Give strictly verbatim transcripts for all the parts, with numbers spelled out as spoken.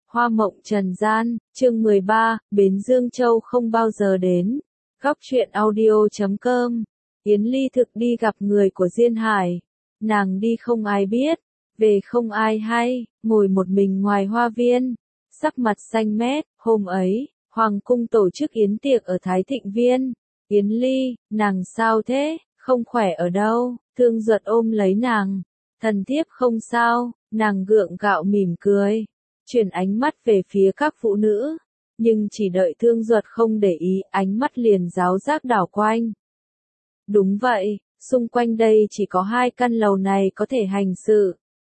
Hoa mộng trần gian, chương mười ba, Bến Dương Châu không bao giờ đến. Góc truyện audio chấm com. Yến Ly thực đi gặp người của Diên Hải. Nàng đi không ai biết, về không ai hay, ngồi một mình ngoài hoa viên, sắc mặt xanh mét. Hôm ấy, Hoàng cung tổ chức yến tiệc ở Thái Thịnh Viên. Yến Ly, nàng sao thế, không khỏe ở đâu? Thương Duật ôm lấy nàng. Thần thiếp không sao, nàng gượng gạo mỉm cười, chuyển ánh mắt về phía các phụ nữ, nhưng chỉ đợi Thương Duật không để ý, ánh mắt liền giáo giác đảo quanh. Đúng vậy, xung quanh đây chỉ có hai căn lầu này có thể hành sự.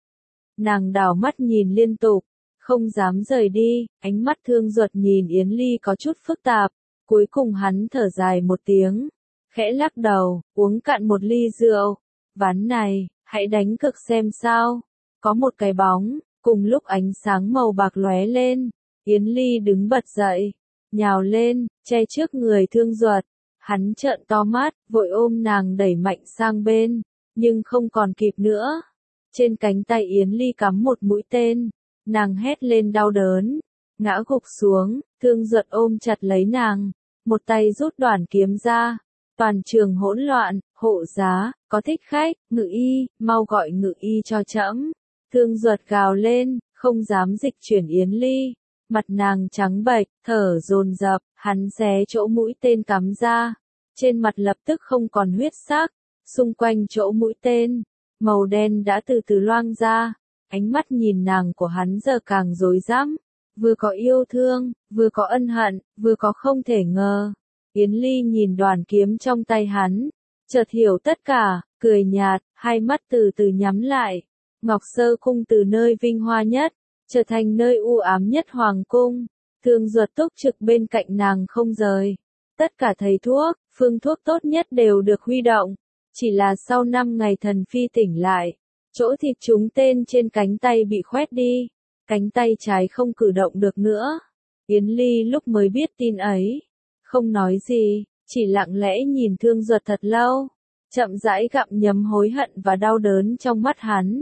Nàng đảo mắt nhìn liên tục, không dám rời đi, ánh mắt Thương Duật nhìn Yến Ly có chút phức tạp, cuối cùng hắn thở dài một tiếng, khẽ lắc đầu, uống cạn một ly rượu. Ván này, hãy đánh cược xem sao. Có một cái bóng, cùng lúc ánh sáng màu bạc lóe lên, Yến Ly đứng bật dậy, nhào lên, che trước người Thương Duật. Hắn trợn to mắt, vội ôm nàng đẩy mạnh sang bên, nhưng không còn kịp nữa. Trên cánh tay Yến Ly cắm một mũi tên, nàng hét lên đau đớn, ngã gục xuống. Thương Duật ôm chặt lấy nàng, một tay rút đoản kiếm ra. Toàn trường hỗn loạn, hộ giá, có thích khách, ngự y, mau gọi ngự y cho trẫm. Thương Duật gào lên, không dám dịch chuyển Yến Ly. Mặt nàng trắng bệch, thở dồn dập, hắn xé chỗ mũi tên cắm ra. Trên mặt lập tức không còn huyết sắc, xung quanh chỗ mũi tên, màu đen đã từ từ loang ra. Ánh mắt nhìn nàng của hắn giờ càng rối rắm, vừa có yêu thương, vừa có ân hận, vừa có không thể ngờ. Yến Ly nhìn đoàn kiếm trong tay hắn, chợt hiểu tất cả, cười nhạt, hai mắt từ từ nhắm lại. Ngọc Sơ cung từ nơi vinh hoa nhất, trở thành nơi u ám nhất hoàng cung. Thương Duật túc trực bên cạnh nàng không rời. Tất cả thầy thuốc, phương thuốc tốt nhất đều được huy động. Chỉ là sau năm ngày thần phi tỉnh lại, chỗ thịt trúng tên trên cánh tay bị khoét đi, cánh tay trái không cử động được nữa. Yến Ly lúc mới biết tin ấy, không nói gì, chỉ lặng lẽ nhìn Thương Duật thật lâu, chậm rãi gặm nhấm hối hận và đau đớn trong mắt hắn.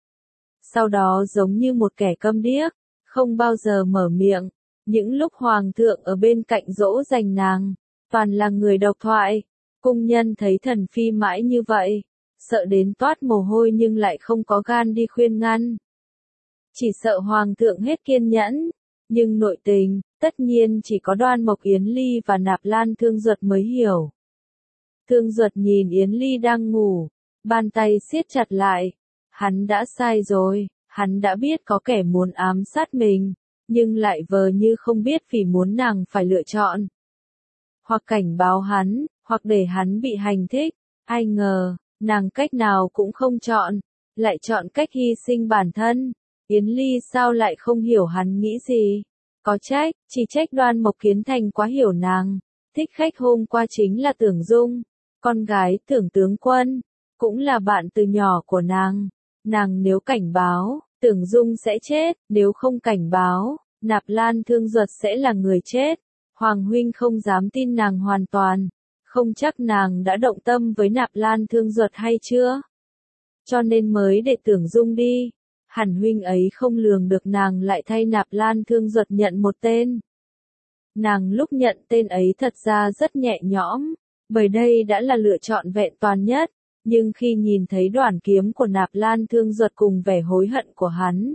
Sau đó giống như một kẻ câm điếc, không bao giờ mở miệng. Những lúc hoàng thượng ở bên cạnh dỗ dành nàng, toàn là người độc thoại. Cung nhân thấy thần phi mãi như vậy, sợ đến toát mồ hôi nhưng lại không có gan đi khuyên ngăn. Chỉ sợ hoàng thượng hết kiên nhẫn, nhưng nội tình, tất nhiên chỉ có Đoan Mộc Yến Ly và Nạp Lan Thương Duật mới hiểu. Thương Duật nhìn Yến Ly đang ngủ, bàn tay siết chặt lại. Hắn đã sai rồi, hắn đã biết có kẻ muốn ám sát mình, nhưng lại vờ như không biết vì muốn nàng phải lựa chọn. Hoặc cảnh báo hắn, hoặc để hắn bị hành thích. Ai ngờ, nàng cách nào cũng không chọn, lại chọn cách hy sinh bản thân. Yến Ly sao lại không hiểu hắn nghĩ gì? Có trách, chỉ trách Đoan Mộc Kiến Thành quá hiểu nàng. Thích khách hôm qua chính là Tưởng Dung, con gái Tưởng tướng quân, cũng là bạn từ nhỏ của nàng. Nàng nếu cảnh báo, Tưởng Dung sẽ chết, nếu không cảnh báo, Nạp Lan Thương Duật sẽ là người chết. Hoàng huynh không dám tin nàng hoàn toàn, không chắc nàng đã động tâm với Nạp Lan Thương Duật hay chưa, cho nên mới để Tưởng Dung đi. Hẳn huynh ấy không lường được nàng lại thay Nạp Lan Thương Duật nhận một tên. Nàng lúc nhận tên ấy thật ra rất nhẹ nhõm, bởi đây đã là lựa chọn vẹn toàn nhất. Nhưng khi nhìn thấy đoản kiếm của Nạp Lan Thương Duật cùng vẻ hối hận của hắn,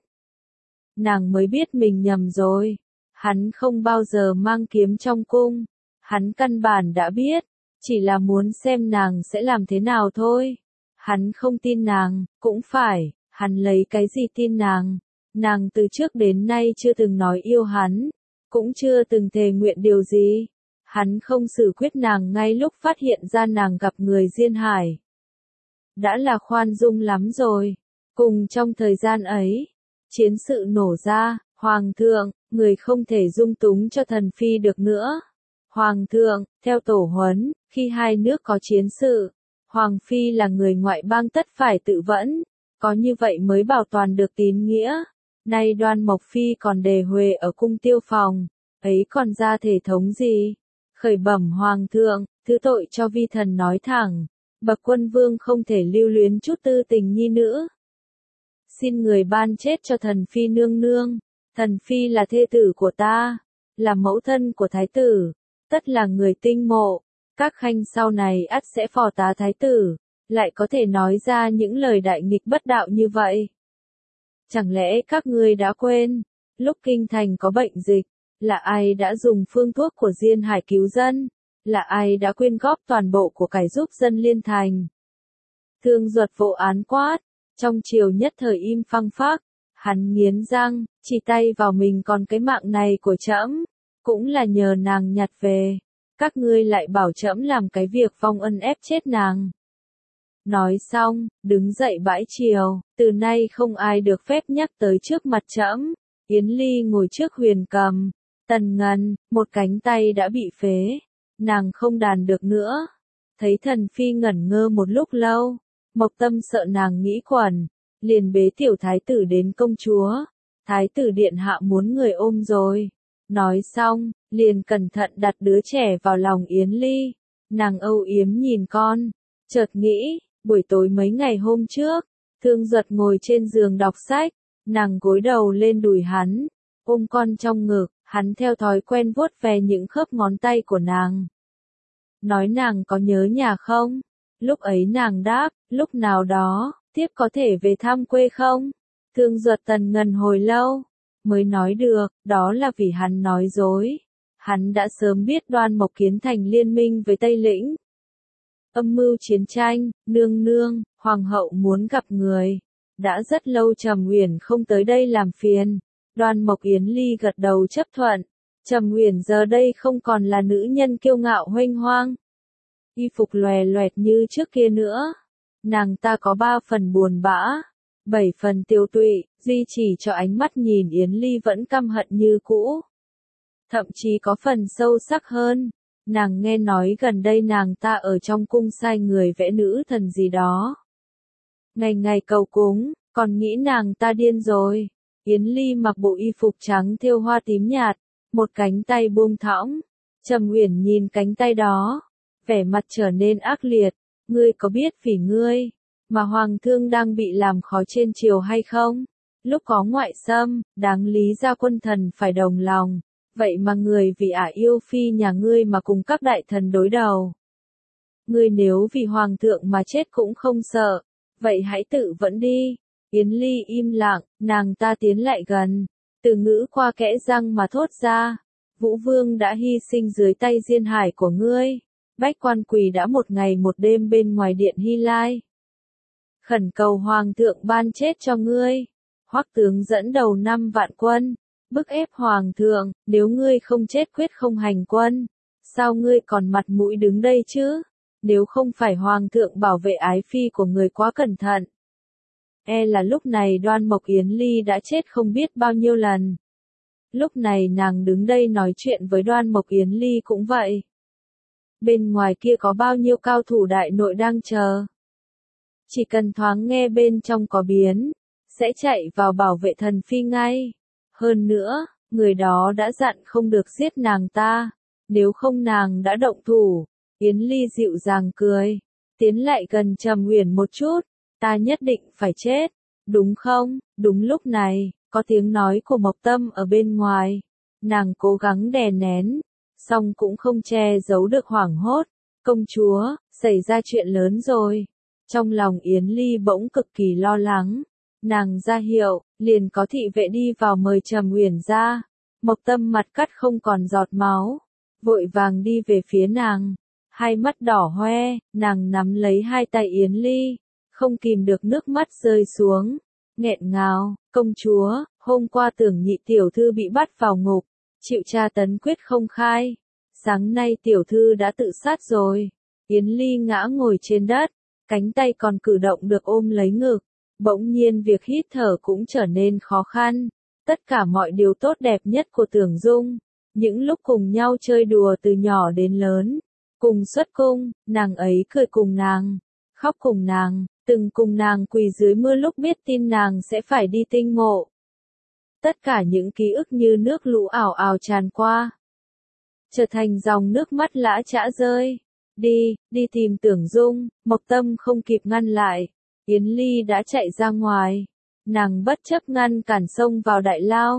nàng mới biết mình nhầm rồi. Hắn không bao giờ mang kiếm trong cung, hắn căn bản đã biết, chỉ là muốn xem nàng sẽ làm thế nào thôi. Hắn không tin nàng, cũng phải, hắn lấy cái gì tin nàng? Nàng từ trước đến nay chưa từng nói yêu hắn, cũng chưa từng thề nguyện điều gì. Hắn không xử quyết nàng ngay lúc phát hiện ra nàng gặp người Diên Hải, đã là khoan dung lắm rồi. Cùng trong thời gian ấy, chiến sự nổ ra. Hoàng thượng, người không thể dung túng cho thần phi được nữa. Hoàng thượng, theo tổ huấn, khi hai nước có chiến sự, Hoàng phi là người ngoại bang tất phải tự vẫn, có như vậy mới bảo toàn được tín nghĩa. Nay Đoan Mộc phi còn đề huề ở cung Tiêu Phòng, ấy còn ra thể thống gì? Khởi bẩm Hoàng thượng, thứ tội cho vi thần nói thẳng, bậc quân vương không thể lưu luyến chút tư tình nhi nữ. Xin người ban chết cho thần phi nương nương. Thần phi là thê tử của ta, là mẫu thân của thái tử, tất là người tinh mộ, các khanh sau này ắt sẽ phò tá thái tử, lại có thể nói ra những lời đại nghịch bất đạo như vậy. Chẳng lẽ các ngươi đã quên, lúc kinh thành có bệnh dịch, là ai đã dùng phương thuốc của Diên Hải cứu dân, là ai đã quyên góp toàn bộ của cải giúp dân Liên Thành. Thương Duật vỗ án quát, trong triều nhất thời im phăng phắc, hắn nghiến răng, chỉ tay vào mình, còn cái mạng này của trẫm cũng là nhờ nàng nhặt về, các ngươi lại bảo trẫm làm cái việc vong ân ép chết nàng. Nói xong, đứng dậy bãi triều, từ nay không ai được phép nhắc tới trước mặt trẫm. Yến Ly ngồi trước huyền cầm, Tần Ngân, một cánh tay đã bị phế, nàng không đàn được nữa. Thấy thần phi ngẩn ngơ một lúc lâu, Mộc Tâm sợ nàng nghĩ quẩn, liền bế tiểu thái tử đến công chúa. Thái tử điện hạ muốn người ôm rồi. Nói xong, liền cẩn thận đặt đứa trẻ vào lòng Yến Ly. Nàng âu yếm nhìn con, chợt nghĩ, buổi tối mấy ngày hôm trước, Thương Duật ngồi trên giường đọc sách, nàng gối đầu lên đùi hắn, ôm con trong ngực, hắn theo thói quen vuốt ve những khớp ngón tay của nàng. Nói nàng có nhớ nhà không? Lúc ấy nàng đáp, lúc nào đó, tiếp có thể về thăm quê không? Thương Duật Tần ngần hồi lâu, mới nói được, đó là vì hắn nói dối. Hắn đã sớm biết Đoan Mộc Kiến thành liên minh với Tây Lĩnh. Âm mưu chiến tranh, nương nương, hoàng hậu muốn gặp người. Đã rất lâu Trầm Uyển không tới đây làm phiền. Đoan Mộc Yến Ly gật đầu chấp thuận. Trầm Uyển giờ đây không còn là nữ nhân kiêu ngạo huênh hoang, y phục lòe loẹt như trước kia nữa. Nàng ta có ba phần buồn bã, bảy phần tiêu tụy, duy chỉ cho ánh mắt nhìn Yến Ly vẫn căm hận như cũ. Thậm chí có phần sâu sắc hơn. Nàng nghe nói gần đây nàng ta ở trong cung sai người vẽ nữ thần gì đó. Ngày ngày cầu cúng, còn nghĩ nàng ta điên rồi. Yến Ly mặc bộ y phục trắng thêu hoa tím nhạt, một cánh tay buông thõng. Trầm Uyển nhìn cánh tay đó, vẻ mặt trở nên ác liệt. Ngươi có biết vì ngươi mà hoàng thương đang bị làm khó trên triều hay không? Lúc có ngoại xâm, đáng lý ra quân thần phải đồng lòng. Vậy mà người vì ả yêu phi nhà ngươi mà cùng các đại thần đối đầu. Ngươi nếu vì hoàng thượng mà chết cũng không sợ, vậy hãy tự vẫn đi. Yến Ly im lặng, nàng ta tiến lại gần, từ ngữ qua kẽ răng mà thốt ra. Vũ Vương đã hy sinh dưới tay Diên Hải của ngươi. Bách Quan quỳ đã một ngày một đêm bên ngoài điện Hy Lai, khẩn cầu hoàng thượng ban chết cho ngươi. Hoắc tướng dẫn đầu năm vạn quân, bức ép hoàng thượng, nếu ngươi không chết quyết không hành quân. Sao ngươi còn mặt mũi đứng đây chứ? Nếu không phải hoàng thượng bảo vệ ái phi của người quá cẩn thận, e là lúc này Đoan Mộc Yến Ly đã chết không biết bao nhiêu lần. Lúc này nàng đứng đây nói chuyện với Đoan Mộc Yến Ly cũng vậy. Bên ngoài kia có bao nhiêu cao thủ đại nội đang chờ. Chỉ cần thoáng nghe bên trong có biến, sẽ chạy vào bảo vệ thần phi ngay. Hơn nữa, người đó đã dặn không được giết nàng ta, nếu không nàng đã động thủ. Yến Ly dịu dàng cười, tiến lại gần Trầm Uyển một chút, ta nhất định phải chết, đúng không? Đúng lúc này, có tiếng nói của Mộc Tâm ở bên ngoài. Nàng cố gắng đè nén, song cũng không che giấu được hoảng hốt. Công chúa, xảy ra chuyện lớn rồi. Trong lòng Yến Ly bỗng cực kỳ lo lắng. Nàng ra hiệu, liền có thị vệ đi vào mời Trầm Uyển ra. Mộc Tâm mặt cắt không còn giọt máu, vội vàng đi về phía nàng, hai mắt đỏ hoe. Nàng nắm lấy hai tay Yến Ly, không kìm được nước mắt rơi xuống, nghẹn ngào. Công chúa, hôm qua Tưởng Nhị tiểu thư bị bắt vào ngục, chịu tra tấn quyết không khai. Sáng nay tiểu thư đã tự sát rồi. Yến Ly ngã ngồi trên đất, cánh tay còn cử động được ôm lấy ngực. Bỗng nhiên việc hít thở cũng trở nên khó khăn. Tất cả mọi điều tốt đẹp nhất của Tưởng Dung, những lúc cùng nhau chơi đùa từ nhỏ đến lớn, cùng xuất cung, nàng ấy cười cùng nàng, khóc cùng nàng, từng cùng nàng quỳ dưới mưa lúc biết tin nàng sẽ phải đi tinh mộ. Tất cả những ký ức như nước lũ ảo ảo tràn qua, trở thành dòng nước mắt lã chã rơi. Đi, đi tìm Tưởng Dung. Mộc Tâm không kịp ngăn lại, Yến Ly đã chạy ra ngoài. Nàng bất chấp ngăn cản xông vào đại lao.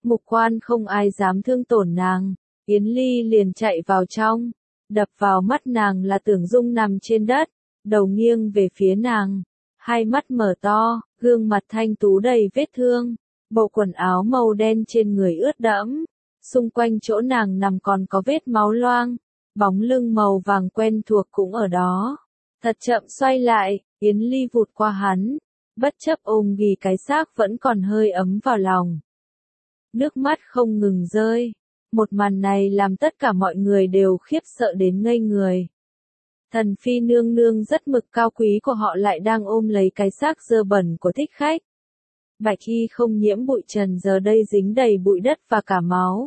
Mục quan không ai dám thương tổn nàng, Yến Ly liền chạy vào trong, đập vào mắt nàng là Tưởng Dung nằm trên đất, đầu nghiêng về phía nàng, hai mắt mở to, gương mặt thanh tú đầy vết thương, bộ quần áo màu đen trên người ướt đẫm, xung quanh chỗ nàng nằm còn có vết máu loang, bóng lưng màu vàng quen thuộc cũng ở đó. Thật chậm xoay lại, Yến Ly vụt qua hắn, bất chấp ôm ghì cái xác vẫn còn hơi ấm vào lòng. Nước mắt không ngừng rơi, một màn này làm tất cả mọi người đều khiếp sợ đến ngây người. Thần phi nương nương rất mực cao quý của họ lại đang ôm lấy cái xác dơ bẩn của thích khách. Bạch y không nhiễm bụi trần giờ đây dính đầy bụi đất và cả máu.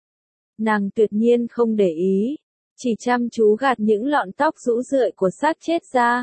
Nàng tuyệt nhiên không để ý, chỉ chăm chú gạt những lọn tóc rũ rượi của xác chết ra.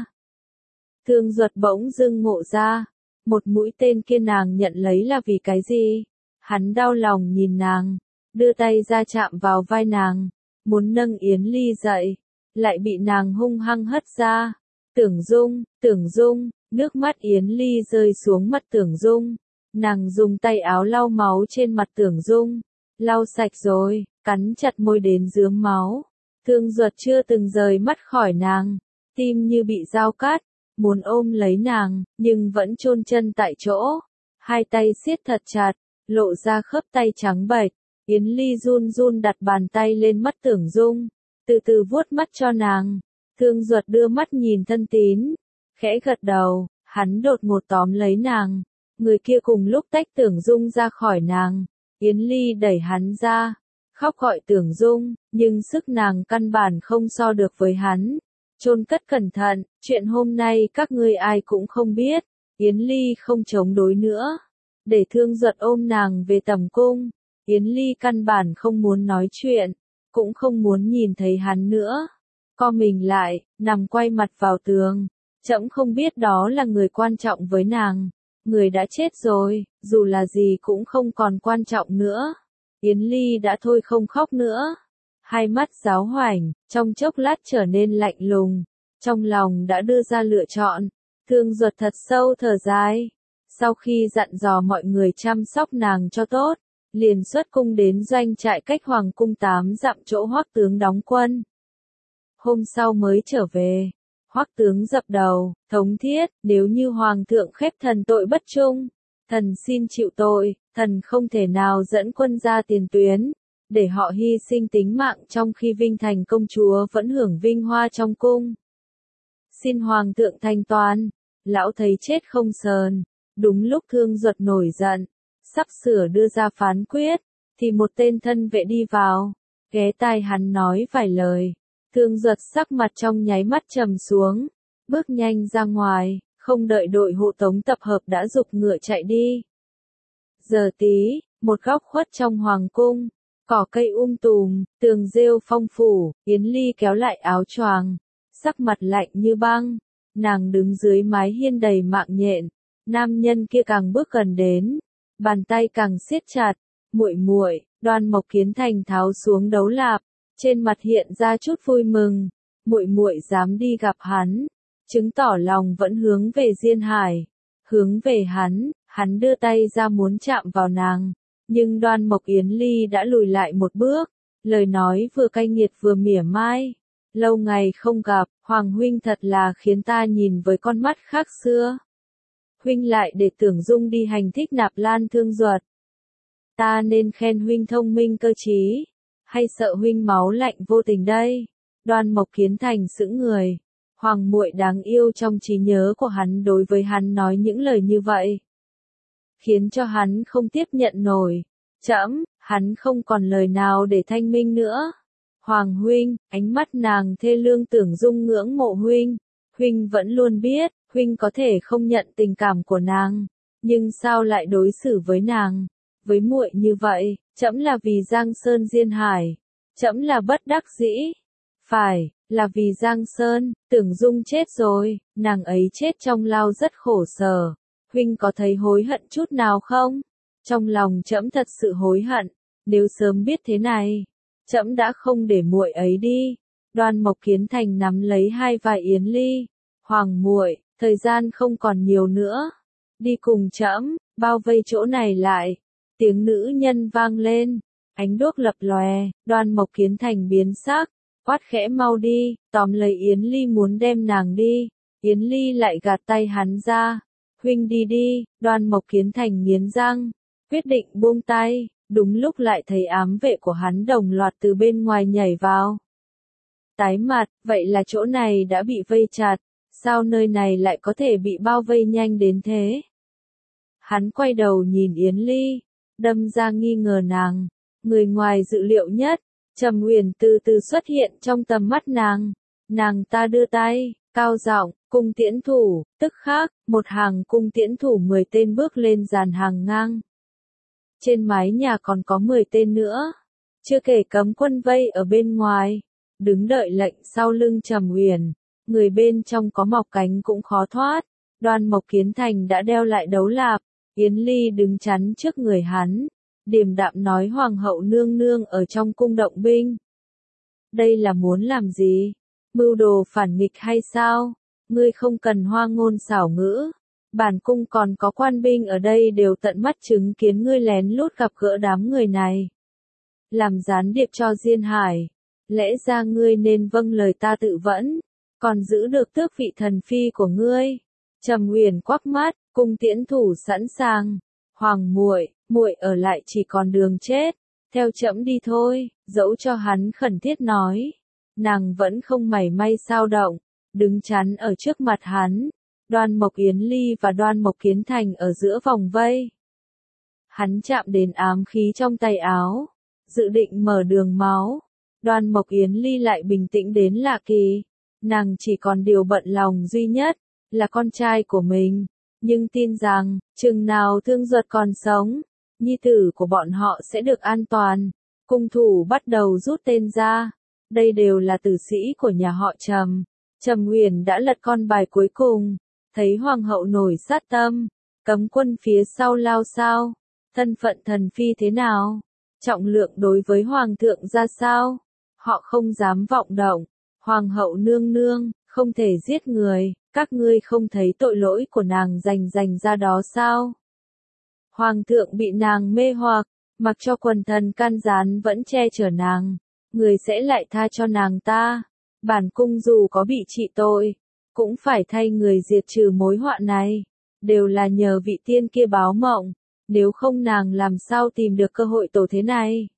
Thương Duật bỗng dưng ngộ ra, một mũi tên kia nàng nhận lấy là vì cái gì? Hắn đau lòng nhìn nàng, đưa tay ra chạm vào vai nàng, muốn nâng Yến Ly dậy, lại bị nàng hung hăng hất ra. Tưởng Dung, Tưởng Dung, nước mắt Yến Ly rơi xuống mặt Tưởng Dung, nàng dùng tay áo lau máu trên mặt Tưởng Dung, lau sạch rồi, cắn chặt môi đến rướm máu. Thương Duật chưa từng rời mắt khỏi nàng, tim như bị dao cắt, muốn ôm lấy nàng, nhưng vẫn chôn chân tại chỗ, hai tay siết thật chặt, lộ ra khớp tay trắng bệch. Yến Ly run run đặt bàn tay lên mắt Tưởng Dung, từ từ vuốt mắt cho nàng. Thương Duật đưa mắt nhìn thân tín, khẽ gật đầu, hắn đột ngột tóm lấy nàng, người kia cùng lúc tách Tưởng Dung ra khỏi nàng. Yến Ly đẩy hắn ra, khóc gọi Tưởng Dung, nhưng sức nàng căn bản không so được với hắn. Chôn cất cẩn thận, chuyện hôm nay các ngươi ai cũng không biết. Yến Ly không chống đối nữa, để Thương Duật ôm nàng về tầm cung. Yến Ly căn bản không muốn nói chuyện, cũng không muốn nhìn thấy hắn nữa. Co mình lại, nằm quay mặt vào tường. Trẫm không biết đó là người quan trọng với nàng. Người đã chết rồi, dù là gì cũng không còn quan trọng nữa. Yến Ly đã thôi không khóc nữa. Hai mắt giáo hoảnh, trong chốc lát trở nên lạnh lùng. Trong lòng đã đưa ra lựa chọn. Thương Duật thật sâu thở dài. Sau khi dặn dò mọi người chăm sóc nàng cho tốt, liền xuất cung đến doanh trại cách hoàng cung tám dặm chỗ Hoắc tướng đóng quân. Hôm sau mới trở về, Hoắc tướng dập đầu, thống thiết, nếu như hoàng thượng khép thần tội bất trung, thần xin chịu tội, thần không thể nào dẫn quân ra tiền tuyến, để họ hy sinh tính mạng trong khi Vinh Thành công chúa vẫn hưởng vinh hoa trong cung. Xin hoàng thượng thanh toán, lão thấy chết không sờn. Đúng lúc Thương Duật nổi giận, sắp sửa đưa ra phán quyết, thì một tên thân vệ đi vào, ghé tai hắn nói vài lời. Thương Duật sắc mặt trong nháy mắt trầm xuống, bước nhanh ra ngoài, không đợi đội hộ tống tập hợp đã giục ngựa chạy đi. Giờ tí, một góc khuất trong hoàng cung, cỏ cây um tùm, tường rêu phong phủ, Yến Ly kéo lại áo choàng, sắc mặt lạnh như băng, nàng đứng dưới mái hiên đầy mạng nhện. Nam nhân kia càng bước gần đến, bàn tay càng siết chặt. Muội muội, Đoan Mộc Kiến Thành tháo xuống đấu lạp, trên mặt hiện ra chút vui mừng. Muội muội dám đi gặp hắn, chứng tỏ lòng vẫn hướng về Diên Hải, hướng về hắn. Hắn đưa tay ra muốn chạm vào nàng, nhưng Đoan Mộc Yến Ly đã lùi lại một bước, lời nói vừa cay nghiệt vừa mỉa mai. Lâu ngày không gặp, Hoàng huynh thật là khiến ta nhìn với con mắt khác xưa. Huynh lại để Tưởng Dung đi hành thích nạp lan Thương Duật. Ta nên khen huynh thông minh cơ trí, hay sợ huynh máu lạnh vô tình đây? Đoan Mộc Kiến Thành sững người. Hoàng muội đáng yêu trong trí nhớ của hắn đối với hắn nói những lời như vậy, khiến cho hắn không tiếp nhận nổi. Trẫm, hắn không còn lời nào để thanh minh nữa. Hoàng huynh, ánh mắt nàng thê lương. Tưởng Dung ngưỡng mộ huynh. Huynh vẫn luôn biết, huynh có thể không nhận tình cảm của nàng, nhưng sao lại đối xử với nàng, với muội như vậy? Trẫm là vì Giang Sơn Diên Hải, trẫm là bất đắc dĩ. Phải, là vì Giang Sơn. Tưởng Dung chết rồi, nàng ấy chết trong lao rất khổ sở. Huynh có thấy hối hận chút nào không? Trong lòng trẫm thật sự hối hận, nếu sớm biết thế này, trẫm đã không để muội ấy đi. Đoan Mộc Kiến Thành nắm lấy hai vai Yến Ly. Hoàng muội, thời gian không còn nhiều nữa, đi cùng trẫm, bao vây chỗ này lại. Tiếng nữ nhân vang lên, ánh đuốc lập lòe, Đoan Mộc Kiến Thành biến sắc, quát khẽ mau đi, tóm lấy Yến Ly muốn đem nàng đi. Yến Ly lại gạt tay hắn ra, huynh đi đi, Đoan Mộc Kiến Thành nghiến răng, quyết định buông tay, đúng lúc lại thấy ám vệ của hắn đồng loạt từ bên ngoài nhảy vào. Tái mặt, vậy là chỗ này đã bị vây chặt, sao nơi này lại có thể bị bao vây nhanh đến thế? Hắn quay đầu nhìn Yến Ly, đâm ra nghi ngờ nàng, người ngoài dự liệu nhất, Trầm Uyển từ từ xuất hiện trong tầm mắt nàng, nàng ta đưa tay, cao giọng, cung tiễn thủ, tức khắc, một hàng cung tiễn thủ mười tên bước lên dàn hàng ngang. Trên mái nhà còn có mười tên nữa, chưa kể cấm quân vây ở bên ngoài, đứng đợi lệnh sau lưng Trầm Uyển, người bên trong có mọc cánh cũng khó thoát. Đoan Mộc Kiến Thành đã đeo lại đấu lạp, Yến Ly đứng chắn trước người hắn, điềm đạm nói hoàng hậu nương nương ở trong cung động binh. Đây là muốn làm gì? Mưu đồ phản nghịch hay sao? Ngươi không cần hoa ngôn xảo ngữ. Bản cung còn có quan binh ở đây đều tận mắt chứng kiến ngươi lén lút gặp gỡ đám người này. Làm gián điệp cho Diên Hải. Lẽ ra ngươi nên vâng lời ta tự vẫn, còn giữ được tước vị thần phi của ngươi. Trầm Uyển quắc mắt, cung tiễn thủ sẵn sàng. Hoàng muội, muội ở lại chỉ còn đường chết. Theo trẫm đi thôi, dẫu cho hắn khẩn thiết nói. Nàng vẫn không mảy may sao động, đứng chắn ở trước mặt hắn. Đoan Mộc Yến Ly và Đoan Mộc Kiến Thành ở giữa vòng vây. Hắn chạm đến ám khí trong tay áo, dự định mở đường máu. Đoan Mộc Yến Ly lại bình tĩnh đến lạ kỳ. Nàng chỉ còn điều bận lòng duy nhất, là con trai của mình. Nhưng tin rằng, chừng nào Thương Duật còn sống, nhi tử của bọn họ sẽ được an toàn. Cung thủ bắt đầu rút tên ra. Đây đều là tử sĩ của nhà họ Trầm. Trầm Uyển đã lật con bài cuối cùng. Thấy hoàng hậu nổi sát tâm, cấm quân phía sau lao sao, thân phận thần phi thế nào, trọng lượng đối với hoàng thượng ra sao, họ không dám vọng động. Hoàng hậu nương nương, không thể giết người, các ngươi không thấy tội lỗi của nàng dành dành ra đó sao? Hoàng thượng bị nàng mê hoặc, mặc cho quần thần can gián vẫn che chở nàng, người sẽ lại tha cho nàng ta. Bản cung dù có bị trị tội, cũng phải thay người diệt trừ mối họa này, đều là nhờ vị tiên kia báo mộng, nếu không nàng làm sao tìm được cơ hội tổ thế này.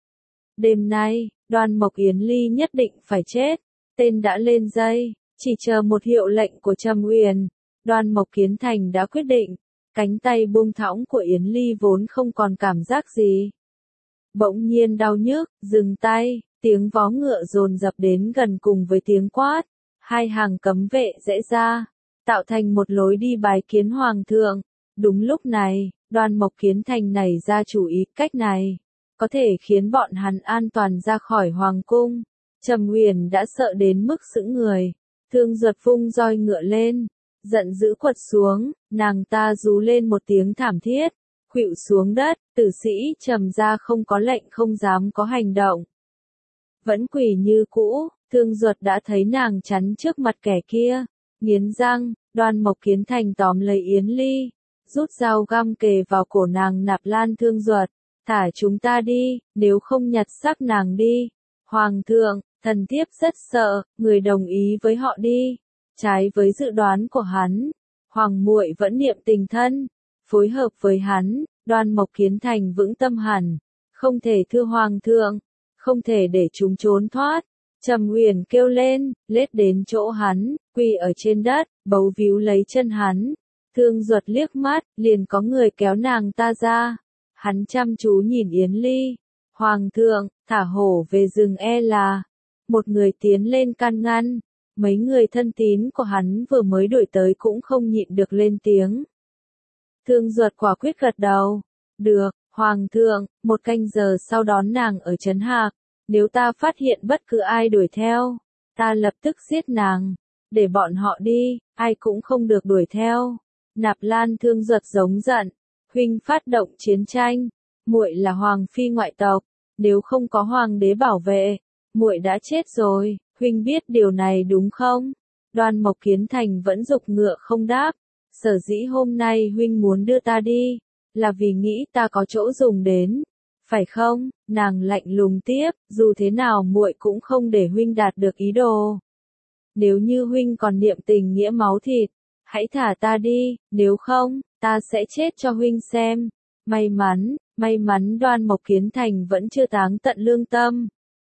Đêm nay, Đoan Mộc Yến Ly nhất định phải chết, tên đã lên dây, chỉ chờ một hiệu lệnh của Trầm Uyển. Đoan Mộc Kiến Thành đã quyết định, cánh tay buông thõng của Yến Ly vốn không còn cảm giác gì. Bỗng nhiên đau nhức, dừng tay, tiếng vó ngựa dồn dập đến gần cùng với tiếng quát. Hai hàng cấm vệ rẽ ra, tạo thành một lối đi bái kiến hoàng thượng. Đúng lúc này, Đoan Mộc Kiến Thành nảy ra chủ ý cách này, có thể khiến bọn hắn an toàn ra khỏi hoàng cung. Trầm Uyển đã sợ đến mức sững người, Thương Duật vung roi ngựa lên, giận dữ quật xuống, nàng ta rú lên một tiếng thảm thiết, khuỵu xuống đất, tử sĩ Trầm gia không có lệnh không dám có hành động. Vẫn quỳ như cũ. Thương Duật đã thấy nàng chắn trước mặt kẻ kia, nghiến răng. Đoan Mộc Kiến Thành tóm lấy Yến Ly, rút dao găm kề vào cổ nàng. Nạp Lan Thương Duật, thả chúng ta đi, nếu không nhặt xác nàng đi. Hoàng thượng, thần thiếp rất sợ, người đồng ý với họ đi. Trái với dự đoán của hắn, hoàng muội vẫn niệm tình thân, phối hợp với hắn. Đoan Mộc Kiến Thành vững tâm hẳn, không thể thưa hoàng thượng, không thể để chúng trốn thoát. Trầm Uyển kêu lên, lết đến chỗ hắn, quỳ ở trên đất, bấu víu lấy chân hắn. Thương Duật liếc mắt, liền có người kéo nàng ta ra. Hắn chăm chú nhìn Yến Ly. Hoàng thượng, thả hổ về rừng e là. Một người tiến lên can ngăn. Mấy người thân tín của hắn vừa mới đuổi tới cũng không nhịn được lên tiếng. Thương Duật quả quyết gật đầu. Được, Hoàng thượng, một canh giờ sau đón nàng ở Trấn Hạc. Nếu ta phát hiện bất cứ ai đuổi theo, ta lập tức giết nàng, để bọn họ đi, ai cũng không được đuổi theo. Nạp Lan Thương Duật giống giận, huynh phát động chiến tranh, muội là hoàng phi ngoại tộc, nếu không có hoàng đế bảo vệ, muội đã chết rồi, huynh biết điều này đúng không? Đoan Mộc Kiến Thành vẫn giục ngựa không đáp, sở dĩ hôm nay huynh muốn đưa ta đi, là vì nghĩ ta có chỗ dùng đến, phải không? Nàng lạnh lùng tiếp, dù thế nào muội cũng không để huynh đạt được ý đồ. Nếu như huynh còn niệm tình nghĩa máu thịt, hãy thả ta đi, nếu không, ta sẽ chết cho huynh xem. May mắn, may mắn Đoan Mộc Kiến Thành vẫn chưa táng tận lương tâm.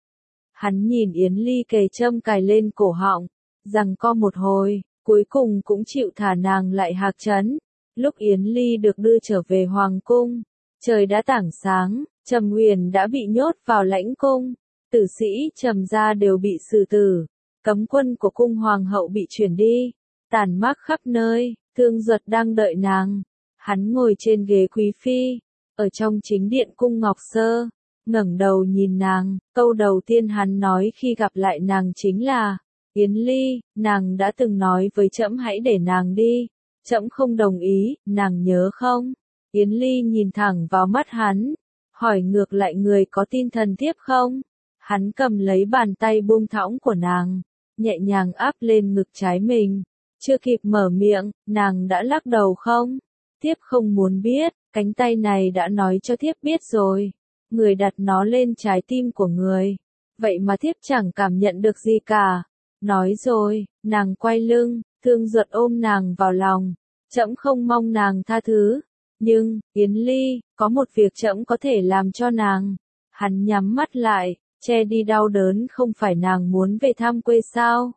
Hắn nhìn Yến Ly kề châm cài lên cổ họng, giằng co một hồi, cuối cùng cũng chịu thả nàng lại Hạc Trấn. Lúc Yến Ly được đưa trở về Hoàng Cung, trời đã tảng sáng, Trầm Huyền đã bị nhốt vào lãnh cung, tử sĩ Trầm gia đều bị xử tử, cấm quân của cung hoàng hậu bị chuyển đi, tàn mác khắp nơi, Thương Duật đang đợi nàng. Hắn ngồi trên ghế quý phi, ở trong chính điện cung Ngọc Sơ, ngẩng đầu nhìn nàng, câu đầu tiên hắn nói khi gặp lại nàng chính là, Yến Ly, nàng đã từng nói với trẫm hãy để nàng đi, trẫm không đồng ý, nàng nhớ không? Yến Ly nhìn thẳng vào mắt hắn, hỏi ngược lại người có tin thần thiếp không? Hắn cầm lấy bàn tay buông thõng của nàng, nhẹ nhàng áp lên ngực trái mình, chưa kịp mở miệng, nàng đã lắc đầu không? Thiếp không muốn biết, cánh tay này đã nói cho thiếp biết rồi, người đặt nó lên trái tim của người, vậy mà thiếp chẳng cảm nhận được gì cả. Nói rồi, nàng quay lưng, Thương Duật ôm nàng vào lòng, trẫm không mong nàng tha thứ, nhưng, Yến Ly, có một việc trẫm có thể làm cho nàng. Hắn nhắm mắt lại, che đi đau đớn, không phải nàng muốn về thăm quê sao?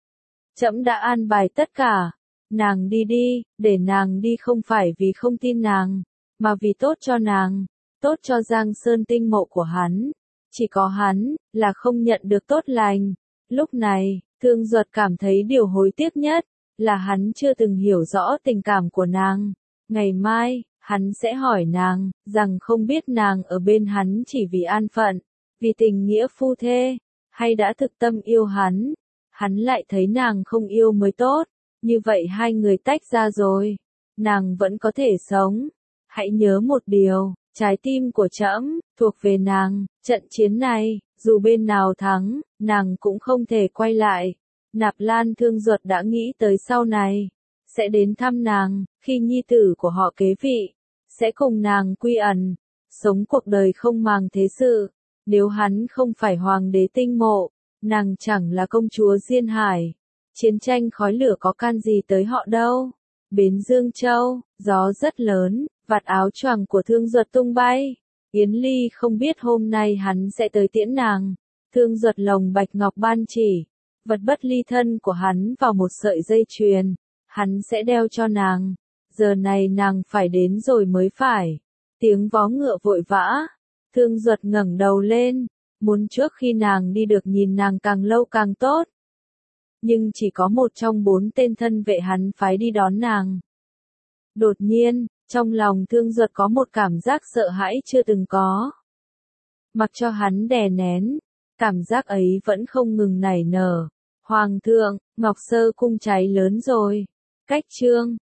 Trẫm đã an bài tất cả, nàng đi đi, để nàng đi không phải vì không tin nàng, mà vì tốt cho nàng, tốt cho Giang Sơn tinh mộ của hắn. Chỉ có hắn, là không nhận được tốt lành. Lúc này, Thương Duật cảm thấy điều hối tiếc nhất, là hắn chưa từng hiểu rõ tình cảm của nàng. Ngày mai, hắn sẽ hỏi nàng, rằng không biết nàng ở bên hắn chỉ vì an phận, vì tình nghĩa phu thê, hay đã thực tâm yêu hắn. Hắn lại thấy nàng không yêu mới tốt, như vậy hai người tách ra rồi, nàng vẫn có thể sống. Hãy nhớ một điều, trái tim của trẫm thuộc về nàng, trận chiến này, dù bên nào thắng, nàng cũng không thể quay lại. Nạp Lan Thương Duật đã nghĩ tới sau này, sẽ đến thăm nàng, khi nhi tử của họ kế vị, sẽ cùng nàng quy ẩn, sống cuộc đời không màng thế sự. Nếu hắn không phải hoàng đế tinh mộ, nàng chẳng là công chúa Diên Hải. Chiến tranh khói lửa có can gì tới họ đâu. Bến Dương Châu, gió rất lớn, vạt áo choàng của Thương Duật tung bay. Yến Ly không biết hôm nay hắn sẽ tới tiễn nàng. Thương Duật lồng bạch ngọc ban chỉ, vật bất ly thân của hắn vào một sợi dây chuyền, hắn sẽ đeo cho nàng. Giờ này nàng phải đến rồi mới phải. Tiếng vó ngựa vội vã. Thương Duật ngẩng đầu lên, muốn trước khi nàng đi được nhìn nàng càng lâu càng tốt. Nhưng chỉ có một trong bốn tên thân vệ hắn phái đi đón nàng. Đột nhiên, trong lòng Thương Duật có một cảm giác sợ hãi chưa từng có. Mặc cho hắn đè nén, cảm giác ấy vẫn không ngừng nảy nở. Hoàng thượng, Ngọc Sơ cung cháy lớn rồi. Cách chương